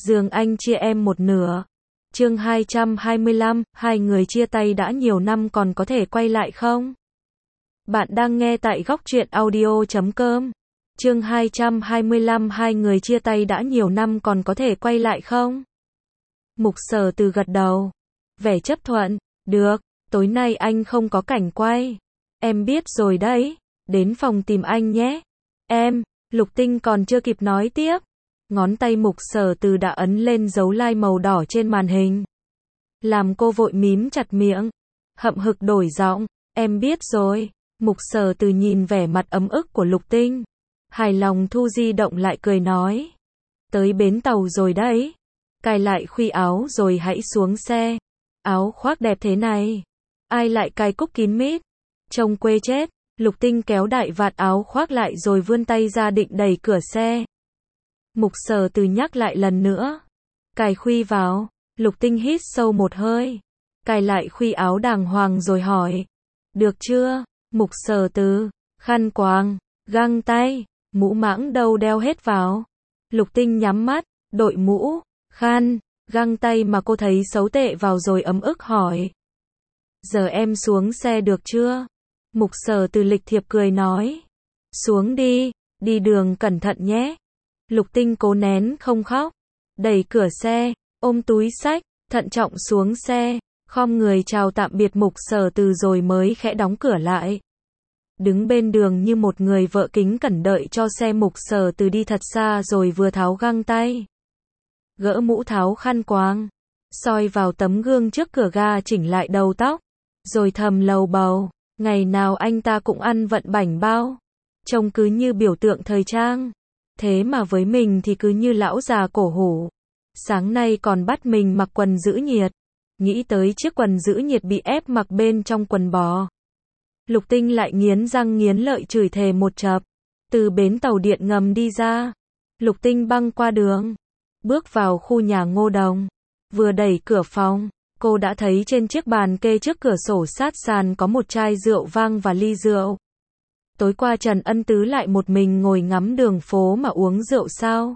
giường anh chia em một nửa. Chương 225, hai người chia tay đã nhiều năm còn có thể quay lại không? Bạn đang nghe tại góc truyện audio.com. Chương 225, hai người chia tay đã nhiều năm còn có thể quay lại không? Mục Sở Từ gật đầu, vẻ chấp thuận, được, tối nay anh không có cảnh quay. Em biết rồi đấy, đến phòng tìm anh nhé. Em, Lục Tinh còn chưa kịp nói tiếp. Ngón tay Mục Sở Từ đã ấn lên dấu like màu đỏ trên màn hình. Làm cô vội mím chặt miệng, hậm hực đổi giọng, em biết rồi. Mục Sở Từ nhìn vẻ mặt ấm ức của Lục Tinh, hài lòng thu di động lại cười nói. Tới bến tàu rồi đấy. Cài lại khuy áo rồi hãy xuống xe. Áo khoác đẹp thế này, ai lại cài cúc kín mít, trông quê chết. Lục Tinh kéo đại vạt áo khoác lại rồi vươn tay ra định đẩy cửa xe. Mục Sở Từ nhắc lại lần nữa. Cài khuy vào. Lục Tinh hít sâu một hơi, cài lại khuy áo đàng hoàng rồi hỏi. Được chưa? Mục Sở Từ, khăn quàng, găng tay, mũ mãng đâu đeo hết vào. Lục Tinh nhắm mắt, đội mũ, khăn, găng tay mà cô thấy xấu tệ vào rồi ấm ức hỏi. Giờ em xuống xe được chưa? Mục Sở Từ lịch thiệp cười nói. Xuống đi, đi đường cẩn thận nhé. Lục Tinh cố nén không khóc, đẩy cửa xe, ôm túi xách, thận trọng xuống xe, khom người chào tạm biệt Mục Sở Từ rồi mới khẽ đóng cửa lại. Đứng bên đường như một người vợ kính cẩn đợi cho xe Mục Sở Từ đi thật xa rồi vừa tháo găng tay, gỡ mũ tháo khăn quàng, soi vào tấm gương trước cửa ga chỉnh lại đầu tóc, rồi thầm lầu bầu, ngày nào anh ta cũng ăn vận bảnh bao, trông cứ như biểu tượng thời trang, thế mà với mình thì cứ như lão già cổ hủ. Sáng nay còn bắt mình mặc quần giữ nhiệt, nghĩ tới chiếc quần giữ nhiệt bị ép mặc bên trong quần bò. Lục Tinh lại nghiến răng nghiến lợi chửi thề một chập. Từ bến tàu điện ngầm đi ra, Lục Tinh băng qua đường, bước vào khu nhà Ngô Đồng. Vừa đẩy cửa phòng, cô đã thấy trên chiếc bàn kê trước cửa sổ sát sàn có một chai rượu vang và ly rượu. Tối qua Trần Ân Tứ lại một mình ngồi ngắm đường phố mà uống rượu sao?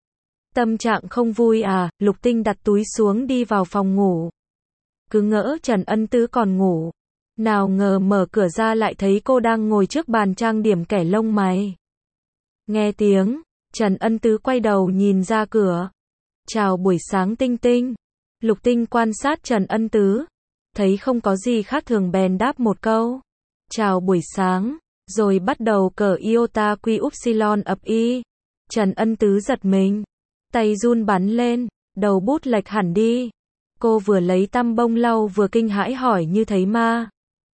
Tâm trạng không vui à? Lục Tinh đặt túi xuống đi vào phòng ngủ. Cứ ngỡ Trần Ân Tứ còn ngủ. Nào ngờ mở cửa ra lại thấy cô đang ngồi trước bàn trang điểm kẻ lông mày. Nghe tiếng, Trần Ân Tứ quay đầu nhìn ra cửa. Chào buổi sáng Tinh Tinh. Lục Tinh quan sát Trần Ân Tứ, thấy không có gì khác thường bèn đáp một câu. Chào buổi sáng, rồi bắt đầu cờ iota quy upsilon ập y. Trần Ân Tứ giật mình, tay run bắn lên, đầu bút lệch hẳn đi. Cô vừa lấy tăm bông lau vừa kinh hãi hỏi như thấy ma.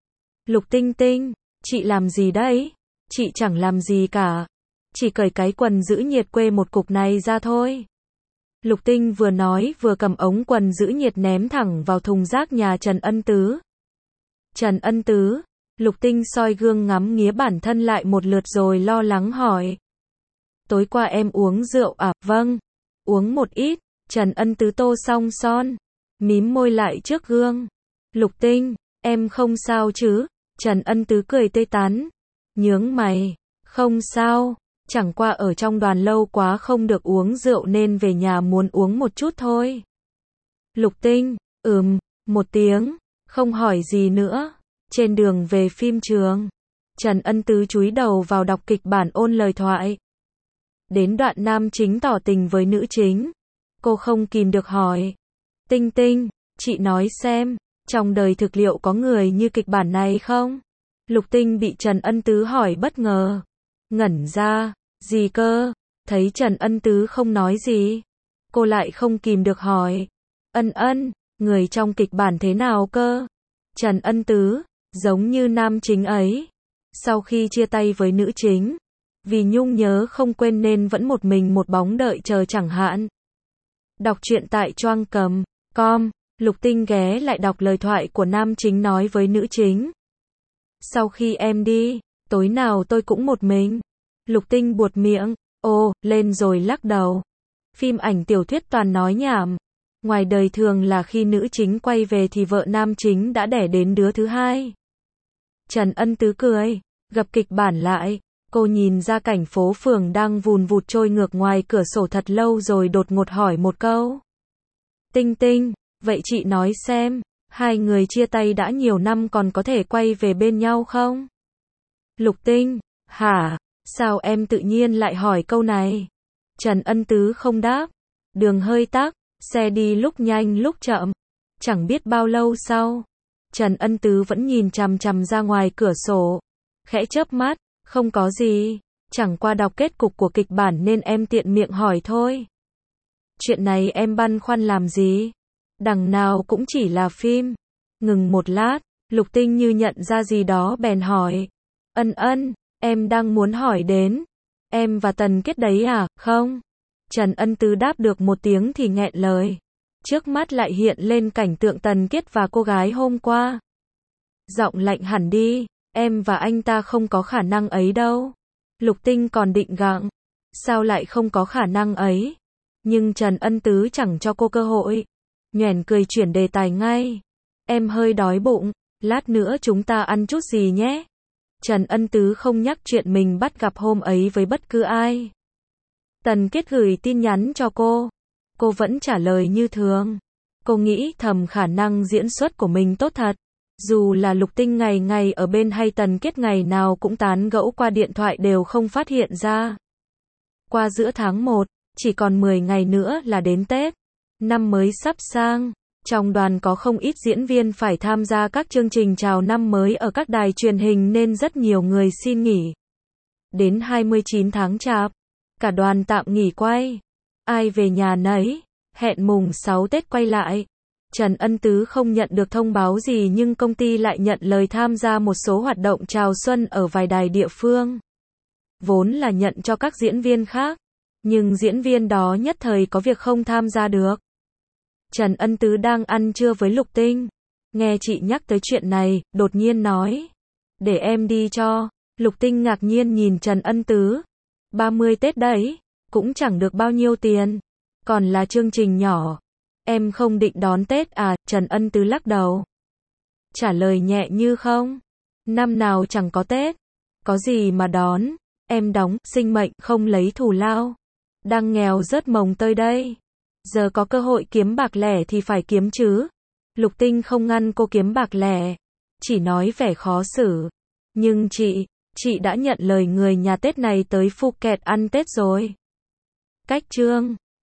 Lục Tinh Tinh, chị làm gì đấy? Chị chẳng làm gì cả, chỉ cởi cái quần giữ nhiệt quê một cục này ra thôi. Lục Tinh vừa nói vừa cầm ống quần giữ nhiệt ném thẳng vào thùng rác nhà Trần Ân Tứ. Trần Ân Tứ, Lục Tinh soi gương ngắm nghía bản thân lại một lượt rồi lo lắng hỏi. Tối qua em uống rượu à? Vâng, uống một ít. Trần Ân Tứ tô xong son, mím môi lại trước gương. Lục Tinh, em không sao chứ? Trần Ân Tứ cười tươi tắn, nhướng mày, không sao, chẳng qua ở trong đoàn lâu quá không được uống rượu nên về nhà muốn uống một chút thôi. Lục Tinh, một tiếng, không hỏi gì nữa. Trên đường về phim trường, Trần Ân Tứ chúi đầu vào đọc kịch bản ôn lời thoại. Đến đoạn nam chính tỏ tình với nữ chính, cô không kìm được hỏi. Tinh Tinh, chị nói xem, trong đời thực liệu có người như kịch bản này không? Lục Tinh bị Trần Ân Tứ hỏi bất ngờ, ngẩn ra, gì cơ? Thấy Trần Ân Tứ không nói gì, cô lại không kìm được hỏi. Người trong kịch bản thế nào cơ? Trần Ân Tứ, giống như nam chính ấy. Sau khi chia tay với nữ chính, vì nhung nhớ không quên nên vẫn một mình một bóng đợi chờ chẳng hạn. Đọc truyện tại choangcầm.com, Lục Tinh ghé lại đọc lời thoại của nam chính nói với nữ chính. Sau khi em đi, tối nào tôi cũng một mình. Lục Tinh buột miệng, lên rồi lắc đầu. Phim ảnh tiểu thuyết toàn nói nhảm. Ngoài đời thường là khi nữ chính quay về thì vợ nam chính đã đẻ đến đứa thứ hai. Trần Ân Tứ cười, gập kịch bản lại, Cô nhìn ra cảnh phố phường đang vùn vụt trôi ngược ngoài cửa sổ thật lâu rồi đột ngột hỏi một câu. Tinh Tinh, vậy chị nói xem, hai người chia tay đã nhiều năm còn có thể quay về bên nhau không? Lục Tinh, hả? Sao em tự nhiên lại hỏi câu này? Trần Ân Tứ không đáp. Đường hơi tắc, xe đi lúc nhanh lúc chậm. Chẳng biết bao lâu sau, Trần Ân Tứ vẫn nhìn chằm chằm ra ngoài cửa sổ. Khẽ chớp mắt, không có gì, chẳng qua đọc kết cục của kịch bản nên em tiện miệng hỏi thôi. Chuyện này em băn khoăn làm gì? Đằng nào cũng chỉ là phim. Ngừng một lát, Lục Tinh như nhận ra gì đó bèn hỏi. Ân, em đang muốn hỏi đến. Em và Tần Kết đấy à, không? Trần Ân Tứ đáp được một tiếng thì nghẹn lời. Trước mắt lại hiện lên cảnh tượng Tần Kết và cô gái hôm qua. Giọng lạnh hẳn đi, em và anh ta không có khả năng ấy đâu. Lục Tinh còn định gặng. Sao lại không có khả năng ấy? Nhưng Trần Ân Tứ chẳng cho cô cơ hội. Nhoẻn cười chuyển đề tài ngay. Em hơi đói bụng, lát nữa chúng ta ăn chút gì nhé? Trần Ân Tứ không nhắc chuyện mình bắt gặp hôm ấy với bất cứ ai. Tần Kết gửi tin nhắn cho cô vẫn trả lời như thường. Cô nghĩ thầm khả năng diễn xuất của mình tốt thật. Dù là Lục Tinh ngày ngày ở bên hay Tần Kết ngày nào cũng tán gẫu qua điện thoại đều không phát hiện ra. Qua giữa tháng 1, chỉ còn 10 ngày nữa là đến Tết. Năm mới sắp sang. Trong đoàn có không ít diễn viên phải tham gia các chương trình chào năm mới ở các đài truyền hình nên rất nhiều người xin nghỉ. Đến 29 tháng Chạp, cả đoàn tạm nghỉ quay. Ai về nhà nấy, hẹn mùng 6 Tết quay lại. Trần Ân Tứ không nhận được thông báo gì nhưng công ty lại nhận lời tham gia một số hoạt động chào xuân ở vài đài địa phương. Vốn là nhận cho các diễn viên khác, nhưng diễn viên đó nhất thời có việc không tham gia được. Trần Ân Tứ đang ăn trưa với Lục Tinh. Nghe chị nhắc tới chuyện này, đột nhiên nói. Để em đi cho. Lục Tinh ngạc nhiên nhìn Trần Ân Tứ. 30 Tết đấy, cũng chẳng được bao nhiêu tiền. Còn là chương trình nhỏ. Em không định đón Tết à? Trần Ân Tứ lắc đầu. Trả lời nhẹ như không. Năm nào chẳng có Tết. Có gì mà đón. Em đóng, sinh mệnh, không lấy thù lao. Đang nghèo rớt mồng tơi đây. Giờ có cơ hội kiếm bạc lẻ thì phải kiếm chứ. Lục Tinh không ngăn cô kiếm bạc lẻ. Chỉ nói vẻ khó xử. Nhưng chị đã nhận lời người nhà Tết này tới Phuket ăn Tết rồi. Cách chương